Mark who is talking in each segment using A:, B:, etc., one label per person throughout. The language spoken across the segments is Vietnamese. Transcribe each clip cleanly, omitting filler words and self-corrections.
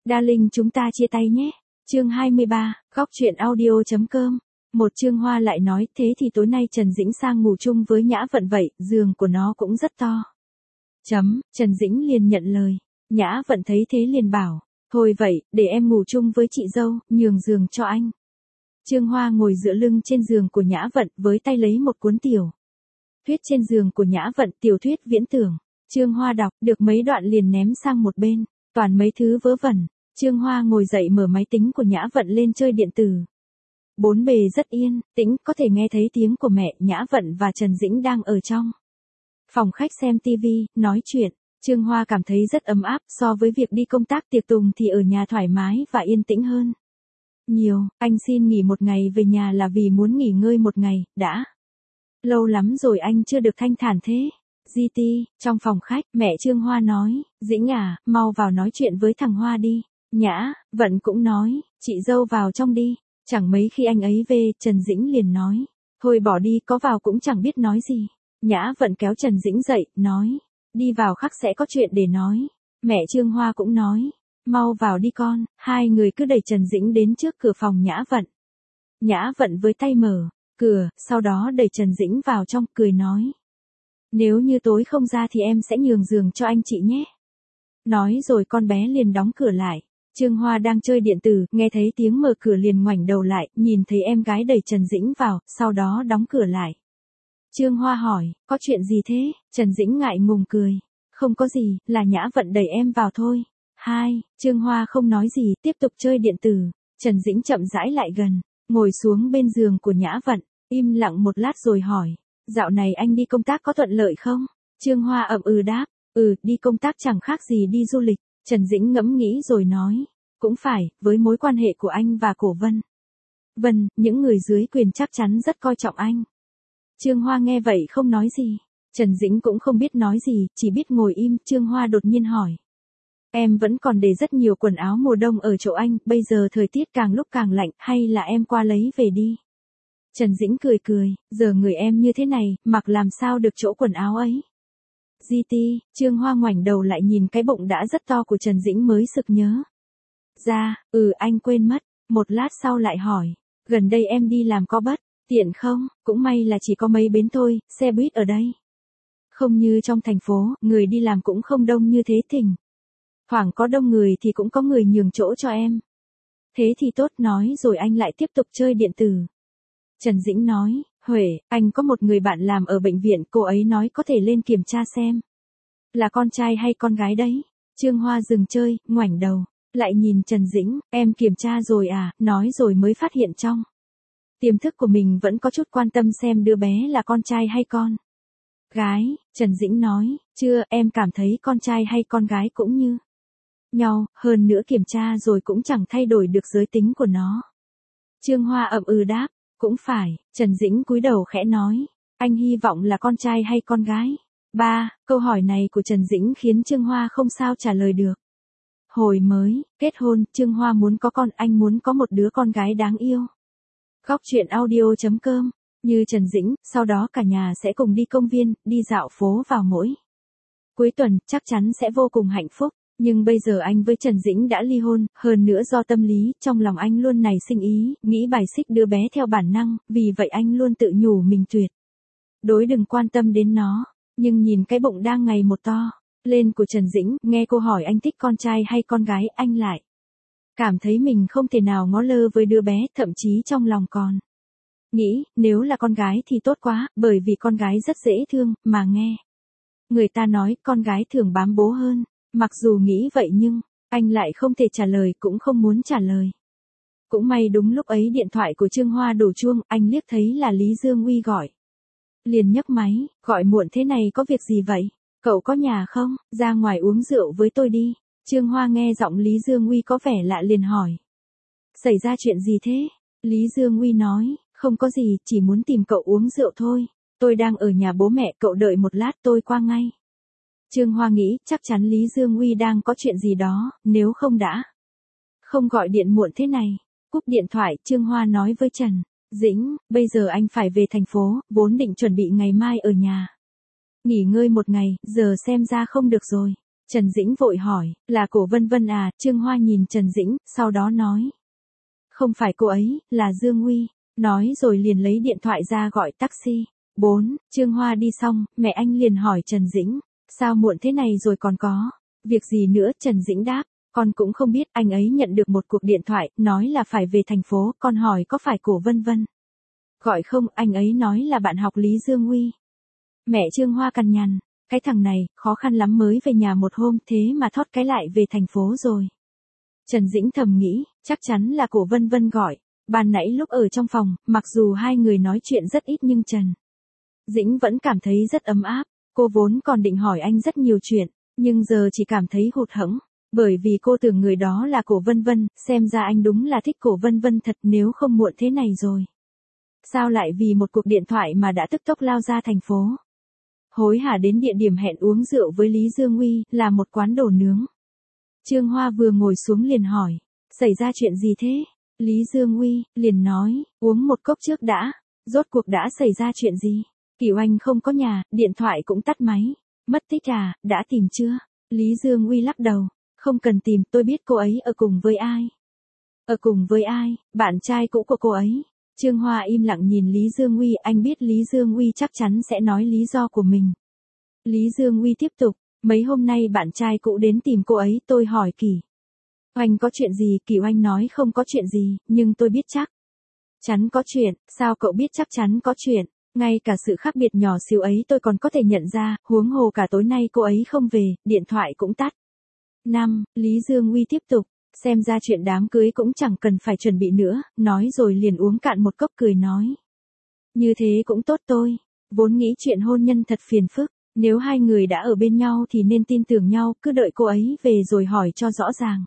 A: Darling chúng ta chia tay nhé. Chương 23, góc truyện audio.com. Một Trương Hoa lại nói, thế thì tối nay Trần Dĩnh sang ngủ chung với Nhã Vận vậy, giường của nó cũng rất to. Trần Dĩnh liền nhận lời. Nhã Vận thấy thế liền bảo, thôi vậy, để em ngủ chung với chị dâu, nhường giường cho anh. Trương Hoa ngồi dựa lưng trên giường của Nhã Vận, với tay lấy một cuốn tiểu thuyết trên giường của Nhã Vận, tiểu thuyết viễn tưởng. Trương Hoa đọc được mấy đoạn liền ném sang một bên, toàn mấy thứ vớ vẩn. Trương Hoa ngồi dậy mở máy tính của Nhã Vận lên chơi điện tử. Bốn bề rất yên tĩnh, có thể nghe thấy tiếng của mẹ, Nhã Vận và Trần Dĩnh đang ở trong phòng khách xem tivi, nói chuyện. Trương Hoa cảm thấy rất ấm áp, so với việc đi công tác tiệc tùng thì ở nhà thoải mái và yên tĩnh hơn nhiều. Anh xin nghỉ một ngày về nhà là vì muốn nghỉ ngơi một ngày, đã lâu lắm rồi anh chưa được thanh thản thế. GT, trong phòng khách, mẹ Trương Hoa nói, Dĩnh à, mau vào nói chuyện với thằng Hoa đi. Nhã Vận cũng nói, chị dâu vào trong đi. Chẳng mấy khi anh ấy về, Trần Dĩnh liền nói, thôi bỏ đi, có vào cũng chẳng biết nói gì. Nhã Vận kéo Trần Dĩnh dậy, nói, đi vào khắc sẽ có chuyện để nói. Mẹ Trương Hoa cũng nói, mau vào đi con. Hai người cứ đẩy Trần Dĩnh đến trước cửa phòng Nhã Vận. Nhã Vận với tay mở cửa, sau đó đẩy Trần Dĩnh vào trong, cười nói, nếu như tối không ra thì em sẽ nhường giường cho anh chị nhé. Nói rồi con bé liền đóng cửa lại. Trương Hoa đang chơi điện tử, nghe thấy tiếng mở cửa liền ngoảnh đầu lại, nhìn thấy em gái đẩy Trần Dĩnh vào, sau đó đóng cửa lại. Trương Hoa hỏi, có chuyện gì thế? Trần Dĩnh ngại ngùng cười. Không có gì, là Nhã Vận đẩy em vào thôi. Trương Hoa không nói gì, tiếp tục chơi điện tử. Trần Dĩnh chậm rãi lại gần, ngồi xuống bên giường của Nhã Vận, im lặng một lát rồi hỏi, dạo này anh đi công tác có thuận lợi không? Trương Hoa ậm ừ đáp, đi công tác chẳng khác gì đi du lịch. Trần Dĩnh ngẫm nghĩ rồi nói, cũng phải, với mối quan hệ của anh và Cổ Vân, những người dưới quyền chắc chắn rất coi trọng anh. Trương Hoa nghe vậy không nói gì. Trần Dĩnh cũng không biết nói gì, chỉ biết ngồi im. Trương Hoa đột nhiên hỏi, em vẫn còn để rất nhiều quần áo mùa đông ở chỗ anh, bây giờ thời tiết càng lúc càng lạnh, hay là em qua lấy về đi? Trần Dĩnh cười, giờ người em như thế này, mặc làm sao được chỗ quần áo ấy. GT, Trương Hoa ngoảnh đầu lại nhìn cái bụng đã rất to của Trần Dĩnh mới sực nhớ ra, anh quên mất. Một lát sau lại hỏi, gần đây em đi làm có bất tiện không? Cũng may là chỉ có mấy bến thôi, xe buýt ở đây không như trong thành phố, người đi làm cũng không đông như thế. Thỉnh thoảng có đông người thì cũng có người nhường chỗ cho em. Thế thì tốt. Nói rồi anh lại tiếp tục chơi điện tử. Trần Dĩnh nói, Huệ, anh có một người bạn làm ở bệnh viện, cô ấy nói có thể lên kiểm tra xem là con trai hay con gái đấy. Trương Hoa dừng chơi, ngoảnh đầu lại nhìn Trần Dĩnh, em kiểm tra rồi à? Nói rồi mới phát hiện trong tiềm thức của mình vẫn có chút quan tâm xem đứa bé là con trai hay con gái. Trần Dĩnh nói, chưa, em cảm thấy con trai hay con gái cũng như nhau, hơn nữa kiểm tra rồi cũng chẳng thay đổi được giới tính của nó. Trương Hoa ậm ừ đáp, cũng phải. Trần Dĩnh cúi đầu khẽ nói, anh hy vọng là con trai hay con gái? Câu hỏi này của Trần Dĩnh khiến Trương Hoa không sao trả lời được. Hồi mới kết hôn, Trương Hoa muốn có con, anh muốn có một đứa con gái đáng yêu. Góc truyện audio.com. Như Trần Dĩnh, sau đó cả nhà sẽ cùng đi công viên, đi dạo phố vào mỗi cuối tuần, chắc chắn sẽ vô cùng hạnh phúc. Nhưng bây giờ anh với Trần Dĩnh đã ly hôn, hơn nữa do tâm lý, trong lòng anh luôn nảy sinh ý, nghĩ bài xích đứa bé theo bản năng, vì vậy anh luôn tự nhủ mình tuyệt đối đừng quan tâm đến nó. Nhưng nhìn cái bụng đang ngày một to lên của Trần Dĩnh, nghe cô hỏi anh thích con trai hay con gái, anh lại cảm thấy mình không thể nào ngó lơ với đứa bé, thậm chí trong lòng còn nghĩ, nếu là con gái thì tốt quá, bởi vì con gái rất dễ thương, mà nghe người ta nói con gái thường bám bố hơn. Mặc dù nghĩ vậy nhưng, anh lại không thể trả lời, cũng không muốn trả lời. Cũng may đúng lúc ấy điện thoại của Trương Hoa đổ chuông, anh liếc thấy là Lý Dương Uy gọi. Liền nhấc máy, gọi muộn thế này có việc gì vậy? Cậu có nhà không? Ra ngoài uống rượu với tôi đi. Trương Hoa nghe giọng Lý Dương Uy có vẻ lạ liền hỏi. Xảy ra chuyện gì thế? Lý Dương Uy nói, không có gì, chỉ muốn tìm cậu uống rượu thôi. Tôi đang ở nhà bố mẹ, cậu đợi một lát tôi qua ngay. Trương Hoa nghĩ, chắc chắn Lý Dương Uy đang có chuyện gì đó, nếu không đã không gọi điện muộn thế này. Cúp điện thoại, Trương Hoa nói với Trần Dĩnh, bây giờ anh phải về thành phố, vốn định chuẩn bị ngày mai ở nhà nghỉ ngơi một ngày, giờ xem ra không được rồi. Trần Dĩnh vội hỏi, là cổ Vân Vân à? Trương Hoa nhìn Trần Dĩnh, sau đó nói. Không phải cô ấy, là Dương Nguy. Nói rồi liền lấy điện thoại ra gọi taxi. 4. Trương Hoa đi xong, mẹ anh liền hỏi Trần Dĩnh. Sao muộn thế này rồi còn có? Việc gì nữa? Trần Dĩnh đáp. Con cũng không biết, anh ấy nhận được một cuộc điện thoại, nói là phải về thành phố, con hỏi có phải cổ Vân Vân gọi không, anh ấy nói là bạn học Lý Dương Nguy. Mẹ Trương Hoa cằn nhằn, cái thằng này, khó khăn lắm mới về nhà một hôm, thế mà thoát cái lại về thành phố rồi. Trần Dĩnh thầm nghĩ, chắc chắn là cổ Vân Vân gọi. Ban nãy lúc ở trong phòng, mặc dù hai người nói chuyện rất ít nhưng Trần Dĩnh vẫn cảm thấy rất ấm áp. Cô vốn còn định hỏi anh rất nhiều chuyện, nhưng giờ chỉ cảm thấy hụt hẫng. Bởi vì cô tưởng người đó là cổ Vân Vân, xem ra anh đúng là thích cổ Vân Vân thật, nếu không muộn thế này rồi. Sao lại vì một cuộc điện thoại mà đã tức tốc lao ra thành phố? Hối hả đến địa điểm hẹn uống rượu với Lý Dương Nguy, là một quán đồ nướng. Trương Hoa vừa ngồi xuống liền hỏi, xảy ra chuyện gì thế? Lý Dương Nguy liền nói, uống một cốc trước đã. Rốt cuộc đã xảy ra chuyện gì? Kiều Anh không có nhà, điện thoại cũng tắt máy. Mất tích à, đã tìm chưa? Lý Dương Nguy lắc đầu, không cần tìm, tôi biết cô ấy ở cùng với ai. Ở cùng với ai? Bạn trai cũ của cô ấy. Trương Hoa im lặng nhìn Lý Dương Nguy, anh biết Lý Dương Nguy chắc chắn sẽ nói lý do của mình. Lý Dương Nguy tiếp tục, mấy hôm nay bạn trai cũ đến tìm cô ấy, tôi hỏi Kỳ Oanh có chuyện gì, Kỳ Oanh nói không có chuyện gì, nhưng tôi biết chắc chắn có chuyện. Sao cậu biết chắc chắn có chuyện? Ngay cả sự khác biệt nhỏ xíu ấy tôi còn có thể nhận ra, huống hồ cả tối nay cô ấy không về, điện thoại cũng tắt. 5. Lý Dương Nguy tiếp tục, xem ra chuyện đám cưới cũng chẳng cần phải chuẩn bị nữa, nói rồi liền uống cạn một cốc cười nói. Như thế cũng tốt tôi, vốn nghĩ chuyện hôn nhân thật phiền phức, nếu hai người đã ở bên nhau thì nên tin tưởng nhau, cứ đợi cô ấy về rồi hỏi cho rõ ràng.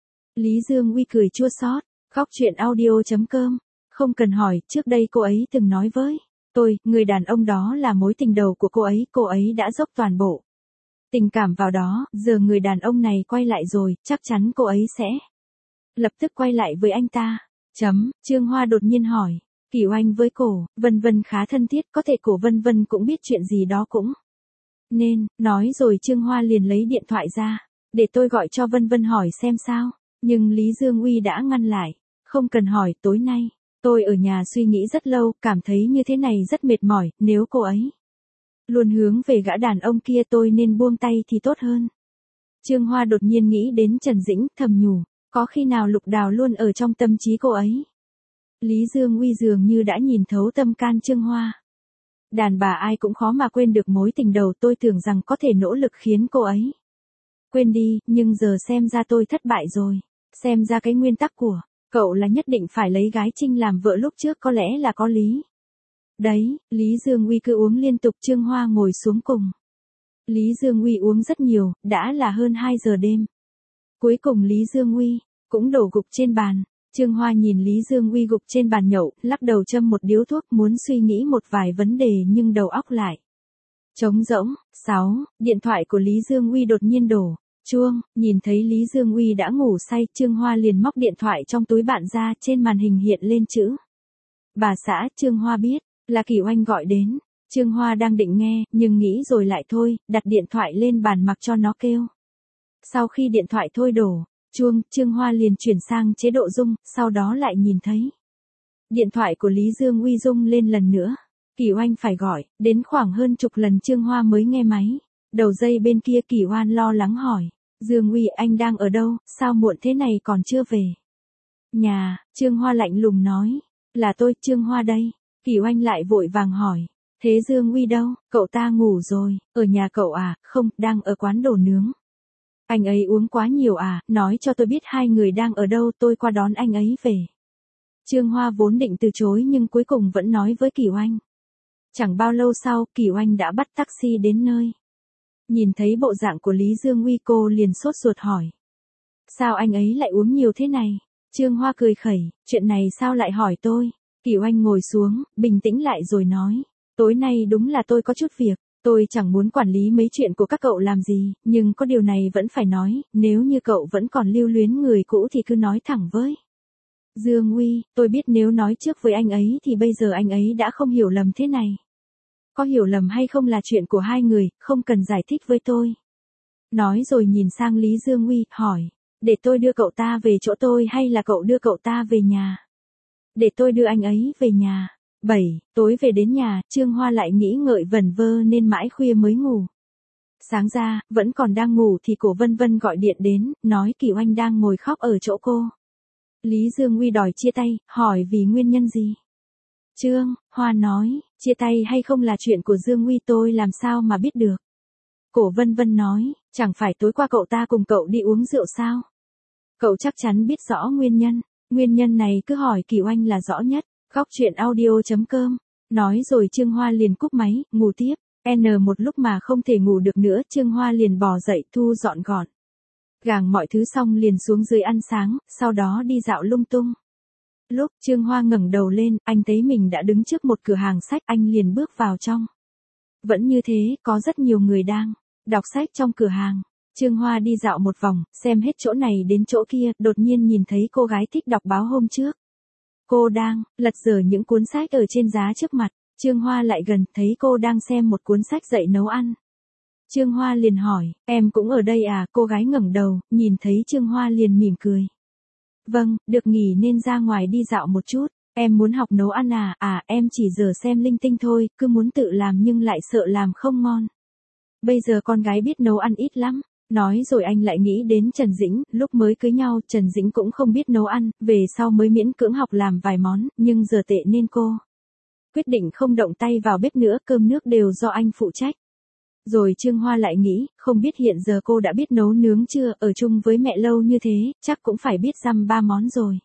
A: Lý Dương Nguy cười chua xót, khóc chuyện audio.com, không cần hỏi, trước đây cô ấy từng nói với tôi, người đàn ông đó là mối tình đầu của cô ấy đã dốc toàn bộ tình cảm vào đó, giờ người đàn ông này quay lại rồi, chắc chắn cô ấy sẽ lập tức quay lại với anh ta. Trương Hoa đột nhiên hỏi, Kiều Anh với cổ Vân Vân khá thân thiết, có thể cổ Vân Vân cũng biết chuyện gì đó cũng nên, nói rồi Trương Hoa liền lấy điện thoại ra, để tôi gọi cho Vân Vân hỏi xem sao, nhưng Lý Dương Uy đã ngăn lại, không cần hỏi, tối nay, tôi ở nhà suy nghĩ rất lâu, cảm thấy như thế này rất mệt mỏi, nếu cô ấy luôn hướng về gã đàn ông kia tôi nên buông tay thì tốt hơn. Trương Hoa đột nhiên nghĩ đến Trần Dĩnh, thầm nhủ, có khi nào Lục Đào luôn ở trong tâm trí cô ấy. Lý Dương Uy dường như đã nhìn thấu tâm can Trương Hoa. Đàn bà ai cũng khó mà quên được mối tình đầu, tôi tưởng rằng có thể nỗ lực khiến cô ấy quên đi, nhưng giờ xem ra tôi thất bại rồi. Xem ra cái nguyên tắc của cậu là nhất định phải lấy gái Trinh làm vợ lúc trước có lẽ là có lý. Đấy, Lý Dương Uy cứ uống liên tục. Trương Hoa ngồi xuống cùng Lý Dương Uy uống rất nhiều, đã là hơn 2 giờ đêm. Cuối cùng Lý Dương Uy cũng đổ gục trên bàn. Trương Hoa nhìn Lý Dương Uy gục trên bàn nhậu, lắc đầu châm một điếu thuốc, muốn suy nghĩ một vài vấn đề nhưng đầu óc lại trống rỗng. 6. Điện thoại của Lý Dương Uy đột nhiên đổ chuông, nhìn thấy Lý Dương Uy đã ngủ say, Trương Hoa liền móc điện thoại trong túi bạn ra, trên màn hình hiện lên chữ bà xã. Trương Hoa biết là Kỳ Oanh gọi đến. Trương Hoa đang định nghe, nhưng nghĩ rồi lại thôi, đặt điện thoại lên bàn mặc cho nó kêu. Sau khi điện thoại thôi đổ chuông, Trương Hoa liền chuyển sang chế độ rung, sau đó lại nhìn thấy điện thoại của Lý Dương Uy rung lên lần nữa. Kỳ Oanh phải gọi, đến khoảng hơn chục lần Trương Hoa mới nghe máy. Đầu dây bên kia Kỳ Oan lo lắng hỏi, Dương Uy anh đang ở đâu, sao muộn thế này còn chưa về? Nhà. Trương Hoa lạnh lùng nói, là tôi, Trương Hoa đây. Kỳ Oanh lại vội vàng hỏi, thế Dương Uy đâu, cậu ta ngủ rồi, ở nhà cậu à? Không, đang ở quán đồ nướng. Anh ấy uống quá nhiều à, nói cho tôi biết hai người đang ở đâu, tôi qua đón anh ấy về. Trương Hoa vốn định từ chối nhưng cuối cùng vẫn nói với Kỳ Oanh. Chẳng bao lâu sau, Kỳ Oanh đã bắt taxi đến nơi. Nhìn thấy bộ dạng của Lý Dương Uy, cô liền sốt ruột hỏi, sao anh ấy lại uống nhiều thế này? Trương Hoa cười khẩy, chuyện này sao lại hỏi tôi? Kỳ Oanh ngồi xuống, bình tĩnh lại rồi nói, tối nay đúng là tôi có chút việc, tôi chẳng muốn quản lý mấy chuyện của các cậu làm gì, nhưng có điều này vẫn phải nói, nếu như cậu vẫn còn lưu luyến người cũ thì cứ nói thẳng với Dương Uy, tôi biết nếu nói trước với anh ấy thì bây giờ anh ấy đã không hiểu lầm thế này. Có hiểu lầm hay không là chuyện của hai người, không cần giải thích với tôi. Nói rồi nhìn sang Lý Dương Uy, hỏi. Để tôi đưa cậu ta về chỗ tôi hay là cậu đưa cậu ta về nhà? Để tôi đưa anh ấy về nhà. 7. Tối về đến nhà, Trương Hoa lại nghĩ ngợi vẩn vơ nên mãi khuya mới ngủ. Sáng ra, vẫn còn đang ngủ thì cổ Vân Vân gọi điện đến, nói Kỳ Oanh đang ngồi khóc ở chỗ cô. Lý Dương Uy đòi chia tay, hỏi vì nguyên nhân gì? Trương Hoa nói, chia tay hay không là chuyện của Dương Uy, tôi làm sao mà biết được. Cổ Vân Vân nói, chẳng phải tối qua cậu ta cùng cậu đi uống rượu sao? Cậu chắc chắn biết rõ nguyên nhân này cứ hỏi Kỳ Oanh là rõ nhất. Góc chuyện audio.com. Nói rồi Trương Hoa liền cúp máy, ngủ tiếp. Một lúc mà không thể ngủ được nữa, Trương Hoa liền bò dậy thu dọn gọn gàng mọi thứ xong liền xuống dưới ăn sáng, sau đó đi dạo lung tung. Lúc Trương Hoa ngẩng đầu lên, anh thấy mình đã đứng trước một cửa hàng sách, anh liền bước vào trong. Vẫn như thế, có rất nhiều người đang đọc sách trong cửa hàng. Trương Hoa đi dạo một vòng, xem hết chỗ này đến chỗ kia, đột nhiên nhìn thấy cô gái thích đọc báo hôm trước. Cô đang lật dở những cuốn sách ở trên giá trước mặt. Trương Hoa lại gần, thấy cô đang xem một cuốn sách dạy nấu ăn. Trương Hoa liền hỏi, em cũng ở đây à? Cô gái ngẩng đầu, nhìn thấy Trương Hoa liền mỉm cười. Vâng, được nghỉ nên ra ngoài đi dạo một chút. Em muốn học nấu ăn à? À, em chỉ giờ xem linh tinh thôi, cứ muốn tự làm nhưng lại sợ làm không ngon. Bây giờ con gái biết nấu ăn ít lắm. Nói rồi anh lại nghĩ đến Trần Dĩnh, lúc mới cưới nhau Trần Dĩnh cũng không biết nấu ăn, về sau mới miễn cưỡng học làm vài món, nhưng giờ tệ nên cô quyết định không động tay vào bếp nữa, cơm nước đều do anh phụ trách. Rồi Trương Hoa lại nghĩ, không biết hiện giờ cô đã biết nấu nướng chưa, ở chung với mẹ lâu như thế, chắc cũng phải biết dăm ba món rồi.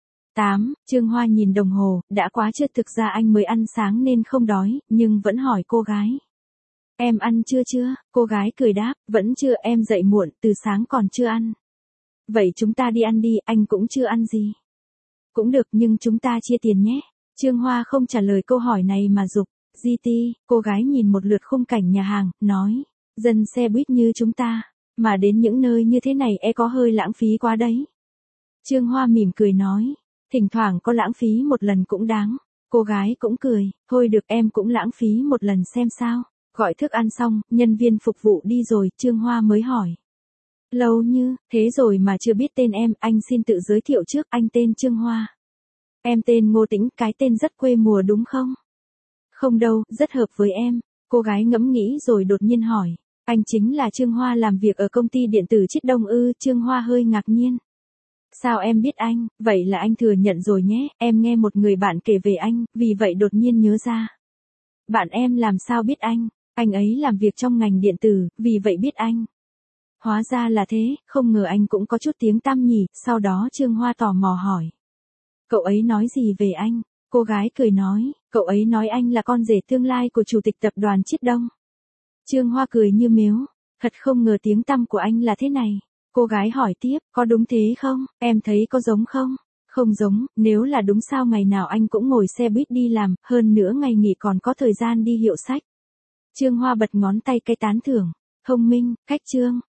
A: 8. Trương Hoa nhìn đồng hồ, đã quá trưa, thực ra anh mới ăn sáng nên không đói, nhưng vẫn hỏi cô gái. Em ăn chưa? Cô gái cười đáp, vẫn chưa, em dậy muộn, từ sáng còn chưa ăn. Vậy chúng ta đi ăn đi, anh cũng chưa ăn gì. Cũng được, nhưng chúng ta chia tiền nhé. Trương Hoa không trả lời câu hỏi này mà giục. GT, cô gái nhìn một lượt khung cảnh nhà hàng, nói. Dân xe buýt như chúng ta, mà đến những nơi như thế này có hơi lãng phí quá đấy. Trương Hoa mỉm cười nói. Thỉnh thoảng có lãng phí một lần cũng đáng. Cô gái cũng cười, thôi được, em cũng lãng phí một lần xem sao. Gọi thức ăn xong, nhân viên phục vụ đi rồi, Trương Hoa mới hỏi. Lâu như, thế rồi mà chưa biết tên em, anh xin tự giới thiệu trước, anh tên Trương Hoa. Em tên Ngô Tĩnh, cái tên rất quê mùa đúng không? Không đâu, rất hợp với em. Cô gái ngẫm nghĩ rồi đột nhiên hỏi. Anh chính là Trương Hoa làm việc ở công ty điện tử Chiết Đông ư? Trương Hoa hơi ngạc nhiên. Sao em biết anh? Vậy là anh thừa nhận rồi nhé, em nghe một người bạn kể về anh, vì vậy đột nhiên nhớ ra. Bạn em làm sao biết anh? Anh ấy làm việc trong ngành điện tử, vì vậy biết anh. Hóa ra là thế, không ngờ anh cũng có chút tiếng tăm nhỉ. Sau đó Trương Hoa tò mò hỏi. Cậu ấy nói gì về anh? Cô gái cười nói, cậu ấy nói anh là con rể tương lai của chủ tịch tập đoàn Chiết Đông. Trương Hoa cười như mếu, thật không ngờ tiếng tăm của anh là thế này. Cô gái hỏi tiếp, có đúng thế không? Em thấy có giống không? Không giống, nếu là đúng sao ngày nào anh cũng ngồi xe buýt đi làm, hơn nữa ngày nghỉ còn có thời gian đi hiệu sách. Trương Hoa bật ngón tay cái tán thưởng, thông minh, cách Trương